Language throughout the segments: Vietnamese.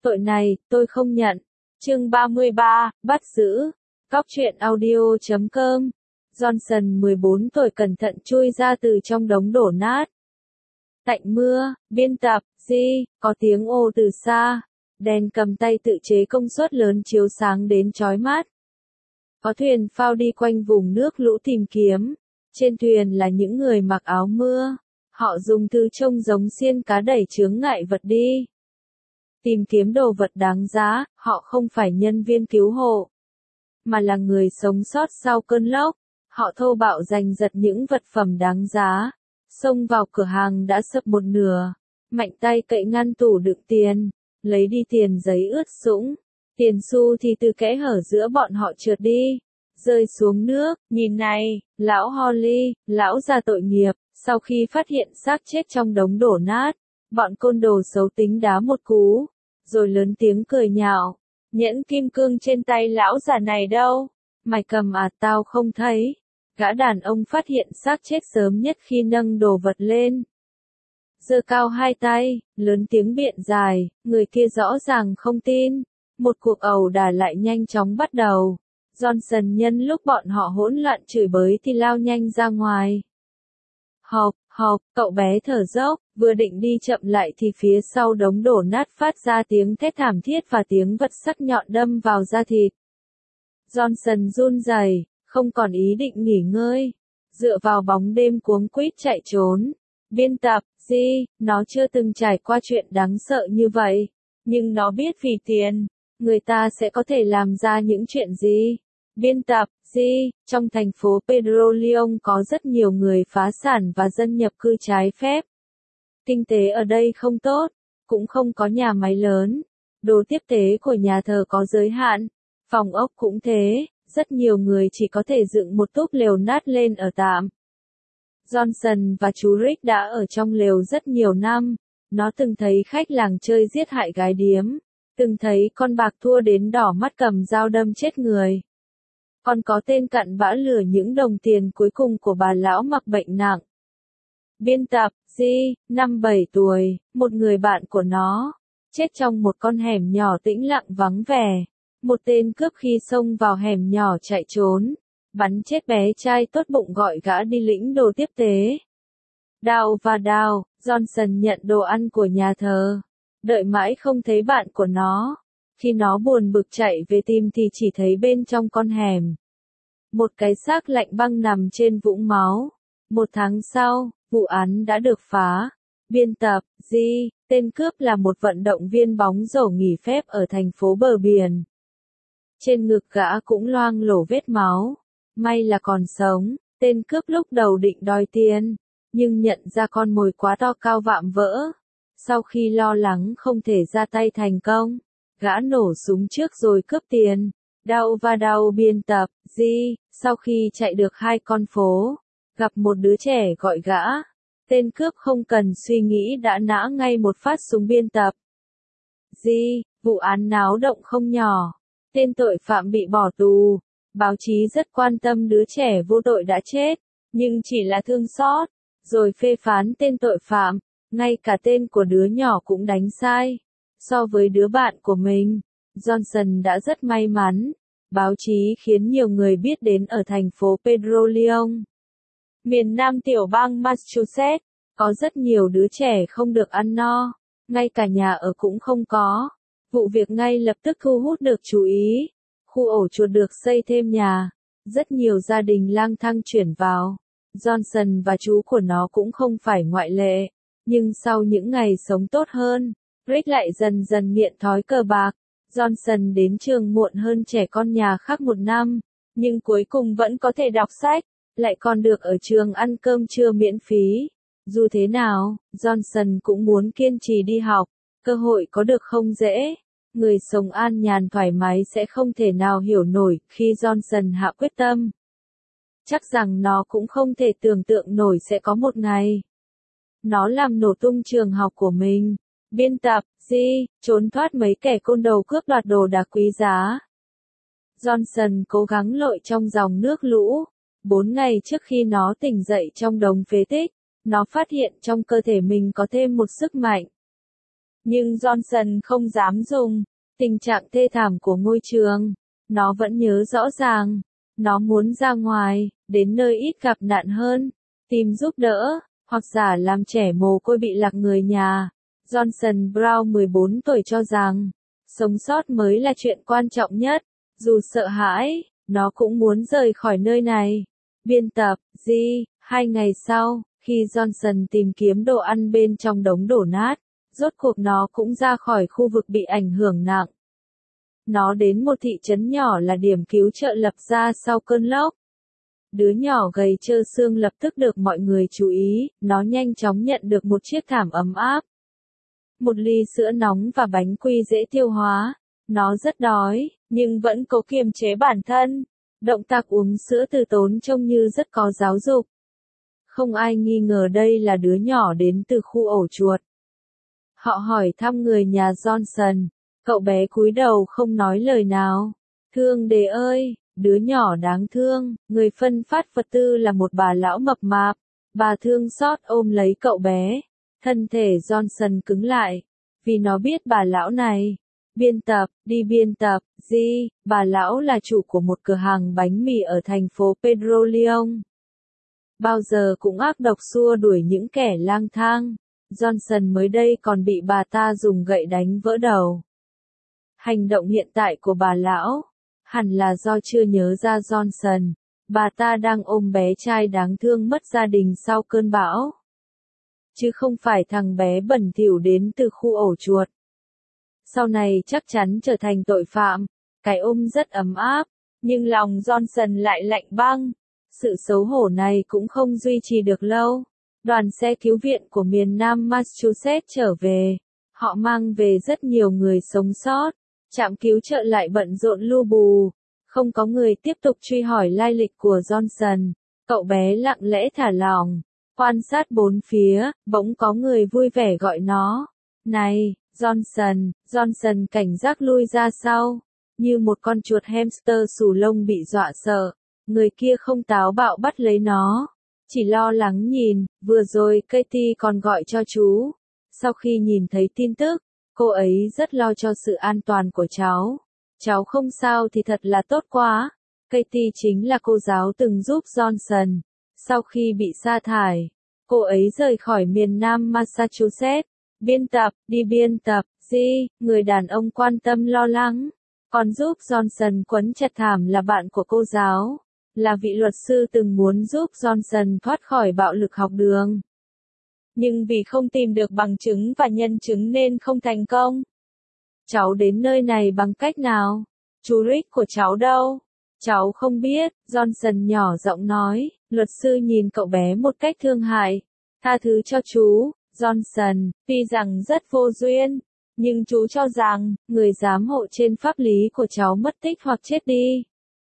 Tội này, tôi không nhận. Chương 33, bắt giữ. Cóc truyện audio.com. Johnson 14 tuổi cẩn thận chui ra từ trong đống đổ nát. Tạnh mưa, biên tập, có tiếng ô từ xa. Đèn cầm tay tự chế công suất lớn chiếu sáng đến chói mắt. Có thuyền phao đi quanh vùng nước lũ tìm kiếm. Trên thuyền là những người mặc áo mưa. Họ dùng thứ trông giống xiên cá đẩy chướng ngại vật đi. Tìm kiếm đồ vật đáng giá, họ không phải nhân viên cứu hộ, mà là người sống sót sau cơn lốc. Họ thô bạo giành giật những vật phẩm đáng giá, xông vào cửa hàng đã sập một nửa, mạnh tay cậy ngăn tủ đựng tiền, lấy đi tiền giấy ướt sũng, tiền xu thì từ kẽ hở giữa bọn họ trượt đi, rơi xuống nước. Nhìn này, lão Holly, lão già tội nghiệp, sau khi phát hiện xác chết trong đống đổ nát, bọn côn đồ xấu tính đá một cú, rồi lớn tiếng cười nhạo. Nhẫn kim cương trên tay lão già này đâu? Mày cầm à, tao không thấy. Gã đàn ông phát hiện xác chết sớm nhất khi nâng đồ vật lên. Giơ cao hai tay, lớn tiếng biện giải, người kia rõ ràng không tin. Một cuộc ẩu đả lại nhanh chóng bắt đầu. Johnson nhân lúc bọn họ hỗn loạn chửi bới thì lao nhanh ra ngoài. Học, cậu bé thở dốc, vừa định đi chậm lại thì phía sau đống đổ nát phát ra tiếng thét thảm thiết và tiếng vật sắc nhọn đâm vào da thịt. Johnson run rẩy, không còn ý định nghỉ ngơi, dựa vào bóng đêm cuống quýt chạy trốn. Biên tập, nó chưa từng trải qua chuyện đáng sợ như vậy, nhưng nó biết vì tiền, người ta sẽ có thể làm ra những chuyện gì. Biên tập, trong thành phố Pedro Leon có rất nhiều người phá sản và dân nhập cư trái phép. Kinh tế ở đây không tốt, cũng không có nhà máy lớn. Đồ tiếp tế của nhà thờ có giới hạn, phòng ốc cũng thế, rất nhiều người chỉ có thể dựng một túp lều nát lên ở tạm. Johnson và chú Rick đã ở trong lều rất nhiều năm, nó từng thấy khách làng chơi giết hại gái điếm, từng thấy con bạc thua đến đỏ mắt cầm dao đâm chết người. Còn có tên cặn bã lừa những đồng tiền cuối cùng của bà lão mặc bệnh nặng. Biên tập, năm 7 tuổi, một người bạn của nó, chết trong một con hẻm nhỏ tĩnh lặng vắng vẻ. Một tên cướp khi xông vào hẻm nhỏ chạy trốn, bắn chết bé trai tốt bụng gọi gã đi lĩnh đồ tiếp tế. Đào, Johnson nhận đồ ăn của nhà thờ. Đợi mãi không thấy bạn của nó. Khi nó buồn bực chạy về tìm thì chỉ thấy bên trong con hẻm một cái xác lạnh băng nằm trên vũng máu. 1 tháng sau, vụ án đã được phá. Biên tập, tên cướp là một vận động viên bóng rổ nghỉ phép ở thành phố bờ biển. Trên ngực gã cũng loang lổ vết máu. May là còn sống, tên cướp lúc đầu định đòi tiền, nhưng nhận ra con mồi quá to cao vạm vỡ. Sau khi lo lắng không thể ra tay thành công, gã nổ súng trước rồi cướp tiền. Đau biên tập, sau khi chạy được 2 con phố, gặp một đứa trẻ gọi gã. Tên cướp không cần suy nghĩ đã nã ngay một phát súng. Biên tập, vụ án náo động không nhỏ. Tên tội phạm bị bỏ tù. Báo chí rất quan tâm đứa trẻ vô tội đã chết, nhưng chỉ là thương xót, rồi phê phán tên tội phạm. Ngay cả tên của đứa nhỏ cũng đánh sai. So với đứa bạn của mình, Johnson đã rất may mắn. Báo chí khiến nhiều người biết đến ở thành phố Pedro Leon, miền nam tiểu bang Massachusetts, có rất nhiều đứa trẻ không được ăn no, ngay cả nhà ở cũng không có. Vụ việc ngay lập tức thu hút được chú ý. Khu ổ chuột được xây thêm nhà, rất nhiều gia đình lang thang chuyển vào. Johnson và chú của nó cũng không phải ngoại lệ, nhưng sau những ngày sống tốt hơn, Rick lại dần dần nghiện thói cờ bạc. Johnson đến trường muộn hơn trẻ con nhà khác 1 năm, nhưng cuối cùng vẫn có thể đọc sách, lại còn được ở trường ăn cơm trưa miễn phí. Dù thế nào, Johnson cũng muốn kiên trì đi học, cơ hội có được không dễ. Người sống an nhàn thoải mái sẽ không thể nào hiểu nổi khi Johnson hạ quyết tâm. Chắc rằng nó cũng không thể tưởng tượng nổi sẽ có một ngày nó làm nổ tung trường học của mình. Biên tập, trốn thoát mấy kẻ côn đồ cướp đoạt đồ đạc quý giá. Johnson cố gắng lội trong dòng nước lũ. 4 ngày trước khi nó tỉnh dậy trong đống phế tích, nó phát hiện trong cơ thể mình có thêm một sức mạnh. Nhưng Johnson không dám dùng. Tình trạng thê thảm của ngôi trường, nó vẫn nhớ rõ ràng. Nó muốn ra ngoài, đến nơi ít gặp nạn hơn, tìm giúp đỡ, hoặc giả làm trẻ mồ côi bị lạc người nhà. Johnson Brown 14 tuổi cho rằng, sống sót mới là chuyện quan trọng nhất. Dù sợ hãi, nó cũng muốn rời khỏi nơi này. Biên tập, G. 2 ngày sau, khi Johnson tìm kiếm đồ ăn bên trong đống đổ nát, rốt cuộc nó cũng ra khỏi khu vực bị ảnh hưởng nặng. Nó đến một thị trấn nhỏ là điểm cứu trợ lập ra sau cơn lốc. Đứa nhỏ gầy trơ xương lập tức được mọi người chú ý, nó nhanh chóng nhận được một chiếc thảm ấm áp, một ly sữa nóng và bánh quy dễ tiêu hóa. Nó rất đói, nhưng vẫn cố kiềm chế bản thân. Động tác uống sữa từ tốn trông như rất có giáo dục. Không ai nghi ngờ đây là đứa nhỏ đến từ khu ổ chuột. Họ hỏi thăm người nhà Johnson. Cậu bé cúi đầu không nói lời nào. Thương đề ơi, đứa nhỏ đáng thương. Người phân phát vật tư là một bà lão mập mạp. Bà thương xót ôm lấy cậu bé. Thân thể Johnson cứng lại. Vì nó biết bà lão này. Biên tập, đi biên tập, G. Bà lão là chủ của một cửa hàng bánh mì ở thành phố Pedro Leon. Bao giờ cũng ác độc xua đuổi những kẻ lang thang. Johnson mới đây còn bị bà ta dùng gậy đánh vỡ đầu. Hành động hiện tại của bà lão, hẳn là do chưa nhớ ra Johnson. Bà ta đang ôm bé trai đáng thương mất gia đình sau cơn bão. Chứ không phải thằng bé bẩn thỉu đến từ khu ổ chuột. Sau này chắc chắn trở thành tội phạm. Cái ôm rất ấm áp, nhưng lòng Johnson lại lạnh băng. Sự xấu hổ này cũng không duy trì được lâu. Đoàn xe cứu viện của miền Nam Massachusetts trở về. Họ mang về rất nhiều người sống sót. Trạm cứu trợ lại bận rộn lu bù. Không có người tiếp tục truy hỏi lai lịch của Johnson. Cậu bé lặng lẽ thả lỏng, quan sát bốn phía, bỗng có người vui vẻ gọi nó. Này, Johnson! Johnson cảnh giác lui ra sau. Như một con chuột hamster xù lông bị dọa sợ. Người kia không táo bạo bắt lấy nó. Chỉ lo lắng nhìn, vừa rồi Katie còn gọi cho chú. Sau khi nhìn thấy tin tức, cô ấy rất lo cho sự an toàn của cháu. Cháu không sao thì thật là tốt quá. Katie chính là cô giáo từng giúp Johnson. Sau khi bị sa thải, cô ấy rời khỏi miền Nam Massachusetts. Biên tập, đi biên tập, G. Người đàn ông quan tâm lo lắng. Còn giúp Johnson quấn chặt thảm là bạn của cô giáo. Là vị luật sư từng muốn giúp Johnson thoát khỏi bạo lực học đường. Nhưng vì không tìm được bằng chứng và nhân chứng nên không thành công. Cháu đến nơi này bằng cách nào? Chú Rick của cháu đâu? Cháu không biết, Johnson nhỏ giọng nói. Luật sư nhìn cậu bé một cách thương hại. Tha thứ cho chú, Johnson, tuy rằng rất vô duyên. Nhưng chú cho rằng, người giám hộ trên pháp lý của cháu mất tích hoặc chết đi.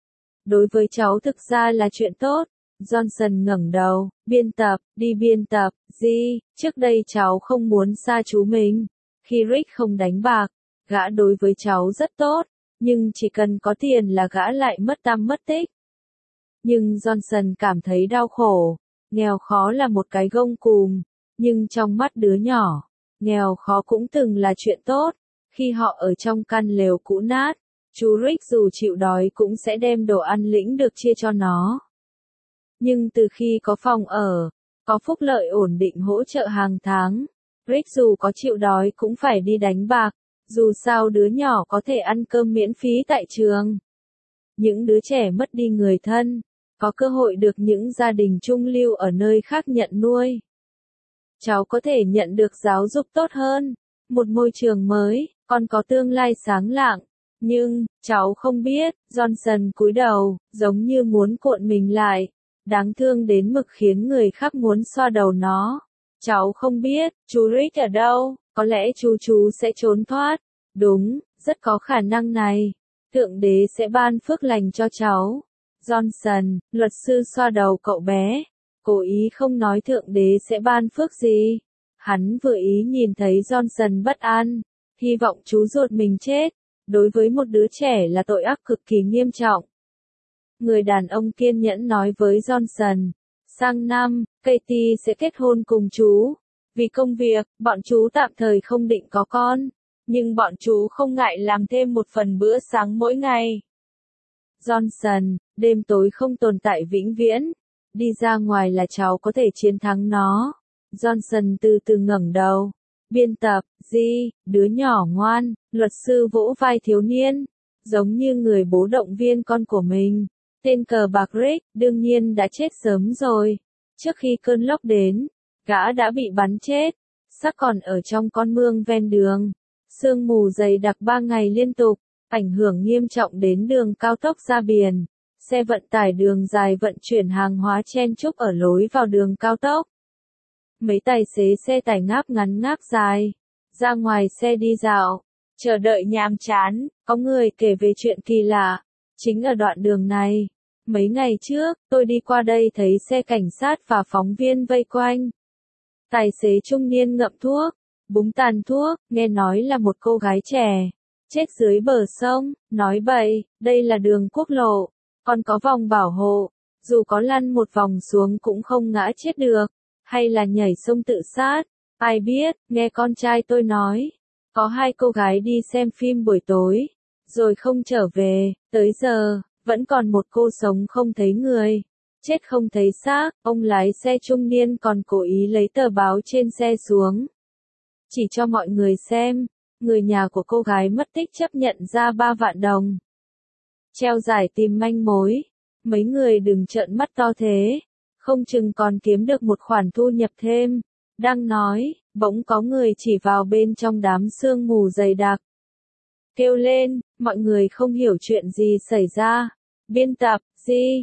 Đối với cháu thực ra là chuyện tốt. Johnson ngẩng đầu, biên tập, đi biên tập, G. Trước đây cháu không muốn xa chú mình. Khi Rick không đánh bạc, gã đối với cháu rất tốt. Nhưng chỉ cần có tiền là gã lại mất tăm mất tích. Nhưng Johnson cảm thấy đau khổ. Nghèo khó là một cái gông cùm. Nhưng trong mắt đứa nhỏ, nghèo khó cũng từng là chuyện tốt. Khi họ ở trong căn lều cũ nát, chú Rick dù chịu đói cũng sẽ đem đồ ăn lĩnh được chia cho nó. Nhưng từ khi có phòng ở, có phúc lợi ổn định hỗ trợ hàng tháng, Rick dù có chịu đói cũng phải đi đánh bạc. Dù sao đứa nhỏ có thể ăn cơm miễn phí tại trường. Những đứa trẻ mất đi người thân, có cơ hội được những gia đình trung lưu ở nơi khác nhận nuôi. Cháu có thể nhận được giáo dục tốt hơn, một môi trường mới, còn có tương lai sáng lạng. Nhưng, cháu không biết, Johnson cúi đầu, giống như muốn cuộn mình lại. Đáng thương đến mực khiến người khác muốn xoa đầu nó. Cháu không biết, chú Rick ở đâu, có lẽ chú sẽ trốn thoát. Đúng, rất có khả năng này. Thượng đế sẽ ban phước lành cho cháu. Johnson, luật sư xoa đầu cậu bé. Cố ý không nói thượng đế sẽ ban phước gì. Hắn vừa ý nhìn thấy Johnson bất an. Hy vọng chú ruột mình chết. Đối với một đứa trẻ là tội ác cực kỳ nghiêm trọng. Người đàn ông kiên nhẫn nói với Johnson. Sang năm, Katie sẽ kết hôn cùng chú. Vì công việc, bọn chú tạm thời không định có con, nhưng bọn chú không ngại làm thêm một phần bữa sáng mỗi ngày. Johnson, đêm tối không tồn tại vĩnh viễn. Đi ra ngoài là cháu có thể chiến thắng nó. Johnson từ từ ngẩng đầu. Biên tập, Di, đứa nhỏ ngoan, luật sư vỗ vai thiếu niên, giống như người bố động viên con của mình. Tên cờ bạc Rick, đương nhiên đã chết sớm rồi. Trước khi cơn lốc đến, gã đã bị bắn chết, xác còn ở trong con mương ven đường. Sương mù dày đặc 3 ngày liên tục, ảnh hưởng nghiêm trọng đến đường cao tốc ra biển. Xe vận tải đường dài vận chuyển hàng hóa chen chúc ở lối vào đường cao tốc. Mấy tài xế xe tải ngáp ngắn ngáp dài, ra ngoài xe đi dạo, chờ đợi nhàm chán, có người kể về chuyện kỳ lạ. Chính ở đoạn đường này, mấy ngày trước, tôi đi qua đây thấy xe cảnh sát và phóng viên vây quanh. Tài xế trung niên ngậm thuốc, búng tàn thuốc, nghe nói là một cô gái trẻ, chết dưới bờ sông, nói bậy, đây là đường quốc lộ, còn có vòng bảo hộ, dù có lăn một vòng xuống cũng không ngã chết được, hay là nhảy sông tự sát, ai biết, nghe con trai tôi nói, có 2 cô gái đi xem phim buổi tối, rồi không trở về, tới giờ, vẫn còn một cô sống không thấy người, chết không thấy xác, ông lái xe trung niên còn cố ý lấy tờ báo trên xe xuống. Chỉ cho mọi người xem, người nhà của cô gái mất tích chấp nhận ra 3 vạn đồng. Treo giải tìm manh mối, mấy người đừng trợn mắt to thế, không chừng còn kiếm được một khoản thu nhập thêm. Đang nói, bỗng có người chỉ vào bên trong đám sương mù dày đặc. Kêu lên, mọi người không hiểu chuyện gì xảy ra. Biên tập, Di,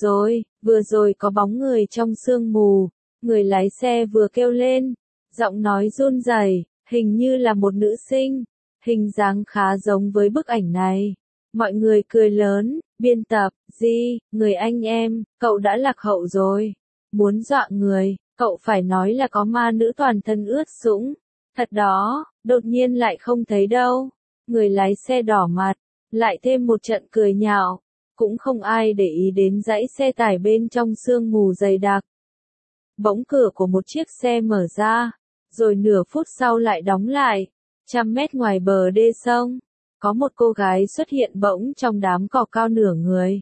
vừa rồi có bóng người trong sương mù, người lái xe vừa kêu lên, giọng nói run rẩy, hình như là một nữ sinh, hình dáng khá giống với bức ảnh này. Mọi người cười lớn, biên tập, Di, người anh em, cậu đã lạc hậu rồi. Muốn dọa người, cậu phải nói là có ma nữ toàn thân ướt sũng. Thật đó, đột nhiên lại không thấy đâu. Người lái xe đỏ mặt, lại thêm một trận cười nhạo. Cũng không ai để ý đến dãy xe tải bên trong sương mù dày đặc. Bỗng cửa của một chiếc xe mở ra, rồi nửa phút sau lại đóng lại. 100 mét ngoài bờ đê sông, có một cô gái xuất hiện bỗng trong đám cỏ cao nửa người.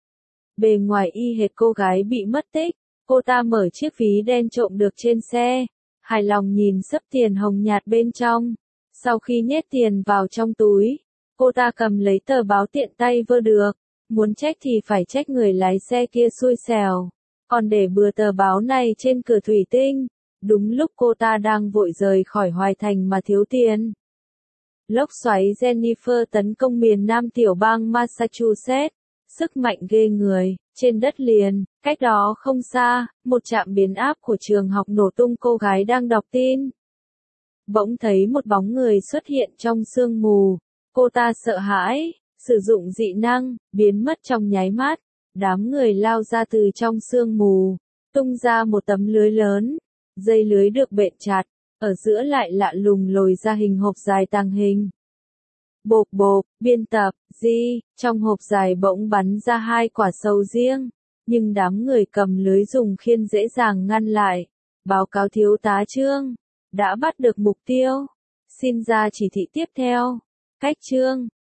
Bề ngoài y hệt cô gái bị mất tích, cô ta mở chiếc ví đen trộm được trên xe, hài lòng nhìn xấp tiền hồng nhạt bên trong. Sau khi nhét tiền vào trong túi, cô ta cầm lấy tờ báo tiện tay vơ được. Muốn trách thì phải trách người lái xe kia xui xẻo, còn để bừa tờ báo này trên cửa thủy tinh, đúng lúc cô ta đang vội rời khỏi Hoài Thành mà thiếu tiền. Lốc xoáy Jennifer tấn công miền Nam tiểu bang Massachusetts, sức mạnh ghê người, trên đất liền, cách đó không xa, một trạm biến áp của trường học nổ tung, cô gái đang đọc tin. Bỗng thấy một bóng người xuất hiện trong sương mù, cô ta sợ hãi. Sử dụng dị năng, biến mất trong nháy mắt, đám người lao ra từ trong sương mù, tung ra một tấm lưới lớn, dây lưới được bện chặt, ở giữa lại lạ lùng lồi ra hình hộp dài tàng hình. Bộp bộp, biên tập, Di, trong hộp dài bỗng bắn ra 2 quả sầu riêng, nhưng đám người cầm lưới dùng khiên dễ dàng ngăn lại. Báo cáo thiếu tá Trương, đã bắt được mục tiêu, xin ra chỉ thị tiếp theo. Cách Trương,